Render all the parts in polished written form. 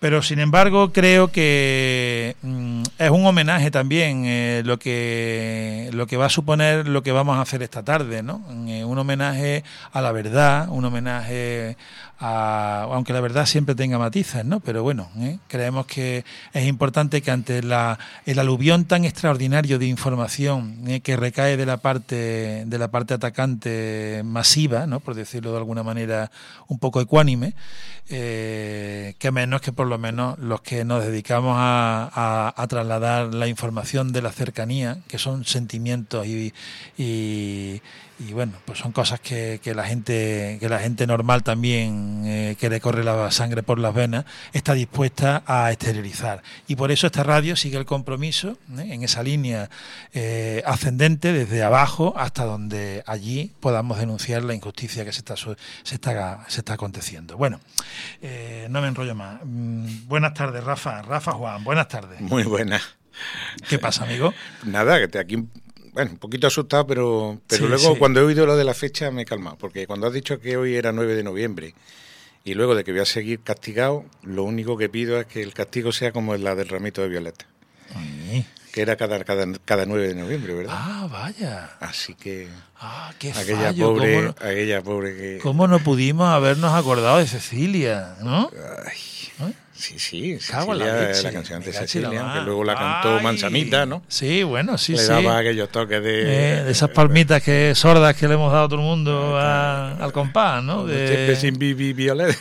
Pero sin embargo creo que es un homenaje también lo que va a suponer lo que vamos a hacer esta tarde, ¿no? Un homenaje a la verdad, un homenaje aunque la verdad siempre tenga matices, ¿no? Pero bueno, creemos que es importante que ante el aluvión tan extraordinario de información que recae de la parte atacante masiva, ¿no? Por decirlo de alguna manera un poco ecuánime, que menos que por lo menos los que nos dedicamos a trasladar la información de la cercanía, que son sentimientos y bueno, pues son cosas que la gente normal también, que le corre la sangre por las venas, está dispuesta a exteriorizar. Y por eso esta radio sigue el compromiso en esa línea ascendente desde abajo hasta donde allí podamos denunciar la injusticia que se está aconteciendo. Bueno, no me enrollo más. Buenas tardes, Rafa, Juan, buenas tardes. Muy buenas. ¿Qué pasa, amigo? Nada, que aquí un poquito asustado, pero Sí, luego sí. Cuando he oído lo de la fecha me he calmado, porque cuando has dicho que hoy era 9 de noviembre y luego de que voy a seguir castigado, lo único que pido es que el castigo sea como la del ramito de violeta, que era cada 9 de noviembre, ¿verdad? Ah, vaya. Así que qué aquella fallo. pobre que... ¿Cómo no pudimos habernos acordado de Cecilia, no? Ay, sí, Cago en la Cecilia, leche. la canción de Me cacho en la Cecilia, mar. que luego la cantó Ay. Manzanita, ¿no? Sí, bueno, sí, Le daba aquellos toques de esas palmitas sordas que le hemos dado a todo el mundo al compás, ¿no? Siempre sin violeta.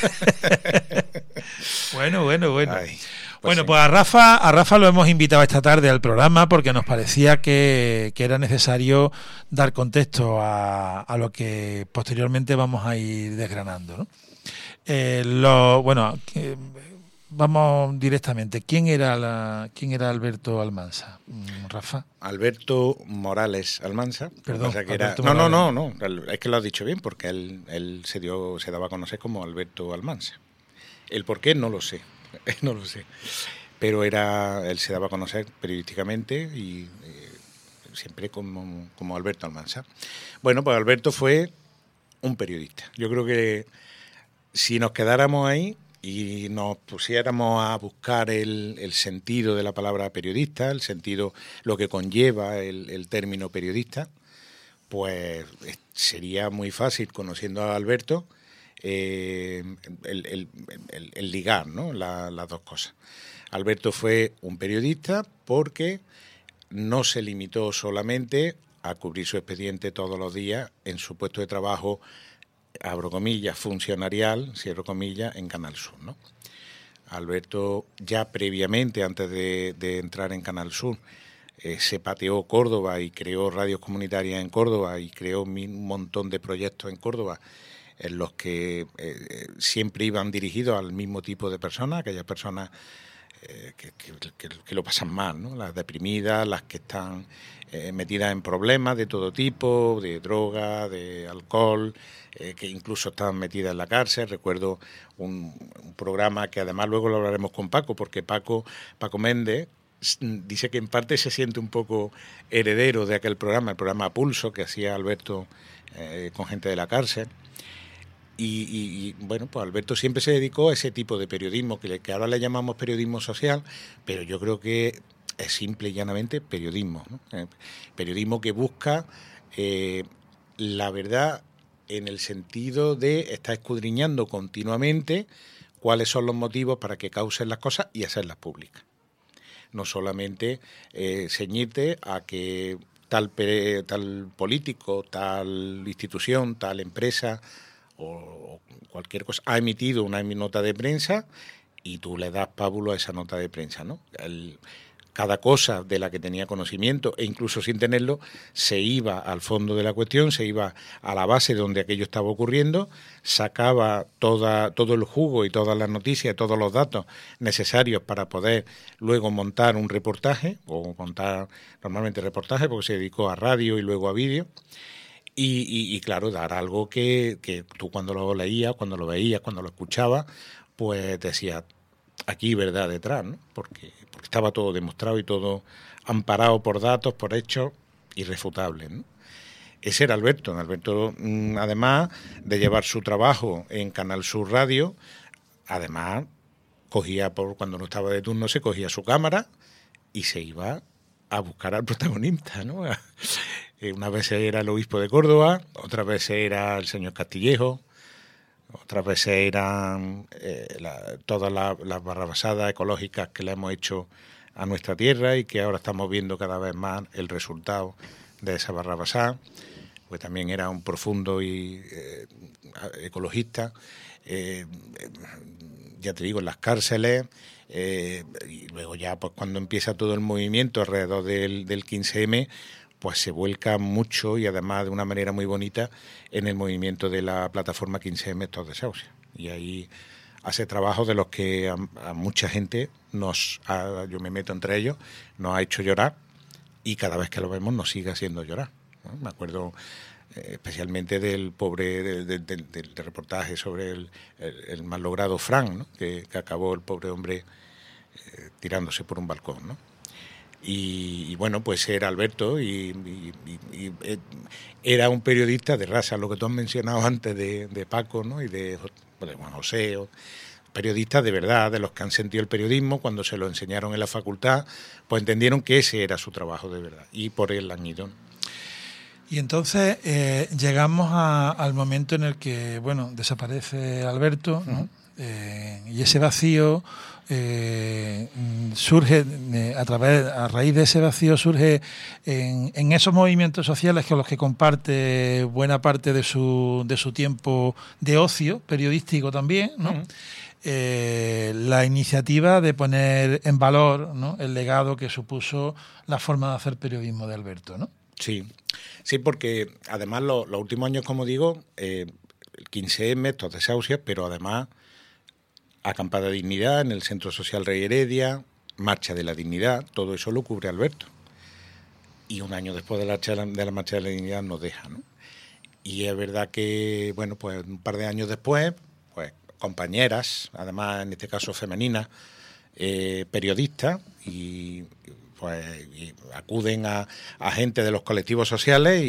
Bueno. Ay, Bueno, sí. pues a Rafa lo hemos invitado esta tarde al programa porque nos parecía que era necesario dar contexto a lo que posteriormente vamos a ir desgranando, ¿no? Vamos directamente. ¿Quién era Alberto Almansa, Rafa? Alberto Morales Almansa. Perdón, que Alberto era... Morales. No, es que lo has dicho bien, porque él se daba a conocer como Alberto Almansa. El por qué no lo sé, pero él se daba a conocer periodísticamente y siempre como Alberto Almansa. Bueno, pues Alberto fue un periodista. Yo creo que si nos quedáramos ahí y nos pusiéramos a buscar el sentido de la palabra periodista, el sentido, lo que conlleva el término periodista, pues sería muy fácil, conociendo a Alberto, el ligar, ¿no? Las dos cosas. Alberto fue un periodista porque no se limitó solamente a cubrir su expediente todos los días en su puesto de trabajo, abro comillas, funcionarial, cierro comillas, en Canal Sur, ¿no? Alberto, ya previamente, antes de entrar en Canal Sur, se pateó Córdoba y creó radios comunitarias en Córdoba y creó un montón de proyectos en Córdoba en los que siempre iban dirigidos al mismo tipo de personas, aquellas personas que lo pasan mal, ¿no? Las deprimidas, las que están metidas en problemas de todo tipo, de droga, de alcohol, que incluso estaban metidas en la cárcel. Recuerdo un programa que además luego lo hablaremos con Paco, porque Paco Méndez dice que en parte se siente un poco heredero de aquel programa, el programa Pulso, que hacía Alberto con gente de la cárcel. Y bueno, pues Alberto siempre se dedicó a ese tipo de periodismo, que ahora le llamamos periodismo social, pero yo creo que es simple y llanamente periodismo, ¿no? Periodismo que busca la verdad en el sentido de estar escudriñando continuamente cuáles son los motivos para que causen las cosas y hacerlas públicas. No solamente ceñirte a que tal político, tal institución, tal empresa o cualquier cosa ha emitido una nota de prensa y tú le das pábulo a esa nota de prensa, ¿no? Cada cosa de la que tenía conocimiento e incluso sin tenerlo se iba al fondo de la cuestión, se iba a la base donde aquello estaba ocurriendo, sacaba todo el jugo y todas las noticias, todos los datos necesarios para poder luego montar un reportaje, o montar normalmente reportaje porque se dedicó a radio y luego a vídeo. Y claro, dar algo que tú cuando lo leías, cuando lo veías, cuando lo escuchabas, pues decías, aquí verdad detrás, ¿no? Porque estaba todo demostrado y todo amparado por datos, por hechos irrefutables, ¿no? Ese era Alberto. Alberto, además de llevar su trabajo en Canal Sur Radio, además cuando no estaba de turno, se cogía su cámara y se iba a buscar al protagonista, ¿no? Unas veces era el obispo de Córdoba, otras veces era el señor Castillejo, otras veces eran todas las barrabasadas ecológicas que le hemos hecho a nuestra tierra y que ahora estamos viendo cada vez más el resultado de esa barrabasada, pues también era un profundo y ecologista, ya te digo, en las cárceles, y luego ya pues cuando empieza todo el movimiento alrededor del 15M, pues se vuelca mucho y además de una manera muy bonita en el movimiento de la plataforma 15M Estos Desahucios. Y ahí hace trabajos de los que a mucha gente yo me meto entre ellos, nos ha hecho llorar y cada vez que lo vemos nos sigue haciendo llorar, ¿no? Me acuerdo especialmente del del reportaje sobre el malogrado Fran, ¿no? que acabó el pobre hombre tirándose por un balcón, ¿no? Y bueno, pues era Alberto y era un periodista de raza, lo que tú has mencionado antes de Paco, ¿no? Y de Juan José, periodistas de verdad, de los que han sentido el periodismo, cuando se lo enseñaron en la facultad, pues entendieron que ese era su trabajo de verdad, y por él han ido. Y entonces llegamos al momento en el que, bueno, desaparece Alberto, ¿no? Y ese vacío surge a raíz de ese vacío surge en esos movimientos sociales con los que comparte buena parte de su tiempo de ocio periodístico también, ¿no? La iniciativa de poner en valor, ¿no?, el legado que supuso la forma de hacer periodismo de Alberto, ¿no? Sí, porque además los últimos años, como digo, el 15M, Estos Desahucios, pero además Acampada de Dignidad en el Centro Social Rey Heredia, Marcha de la Dignidad, todo eso lo cubre Alberto. Y un año después de la Marcha de la Dignidad nos deja, ¿no? Y es verdad que, bueno, pues un par de años después, pues compañeras, además en este caso femeninas, periodistas, y acuden a gente de los colectivos sociales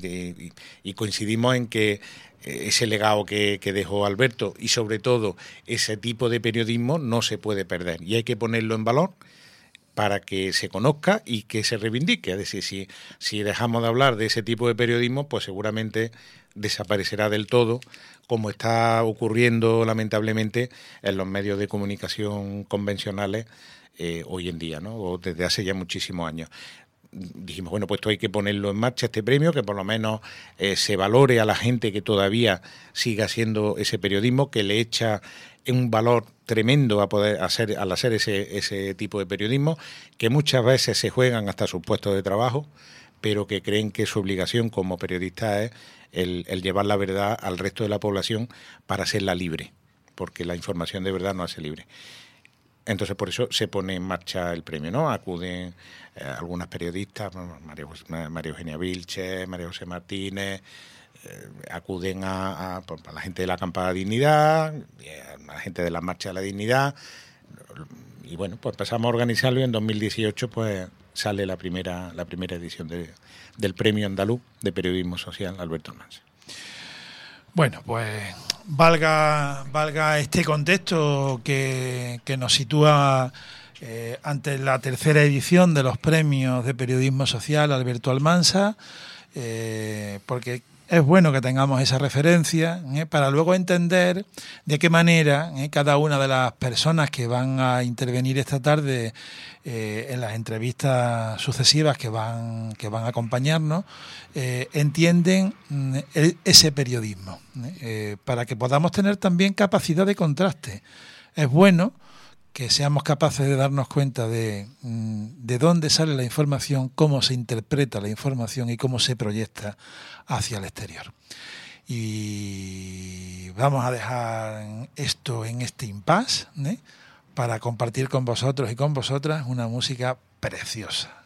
y coincidimos en que ese legado que dejó Alberto y sobre todo ese tipo de periodismo no se puede perder y hay que ponerlo en valor para que se conozca y que se reivindique. Es decir, si dejamos de hablar de ese tipo de periodismo, pues seguramente desaparecerá del todo, como está ocurriendo lamentablemente en los medios de comunicación convencionales hoy en día, ¿no? O desde hace ya muchísimos años. Dijimos, bueno, pues esto hay que ponerlo en marcha, este premio, que por lo menos se valore a la gente que todavía siga haciendo ese periodismo, que le echa un valor tremendo al hacer ese tipo de periodismo, que muchas veces se juegan hasta sus puestos de trabajo, pero que creen que su obligación como periodista es el llevar la verdad al resto de la población para hacerla libre, porque la información de verdad no hace libre. Entonces, por eso se pone en marcha el premio, ¿no? Acuden algunas periodistas, María Eugenia Vilches, María José Martínez, acuden a la gente de la Acampada de Dignidad, a la gente de la Marcha de la Dignidad, y bueno, pues empezamos a organizarlo y en 2018 pues sale la primera edición del Premio Andaluz de Periodismo Social Alberto Almansa. Bueno, pues valga este contexto que nos sitúa ante la tercera edición de los premios de periodismo social Alberto Almansa, porque es bueno que tengamos esa referencia para luego entender de qué manera cada una de las personas que van a intervenir esta tarde en las entrevistas sucesivas que van a acompañarnos entienden ese periodismo, para que podamos tener también capacidad de contraste. Es bueno que seamos capaces de darnos cuenta de dónde sale la información, cómo se interpreta la información y cómo se proyecta hacia el exterior. Y vamos a dejar esto en este impasse, para compartir con vosotros y con vosotras una música preciosa.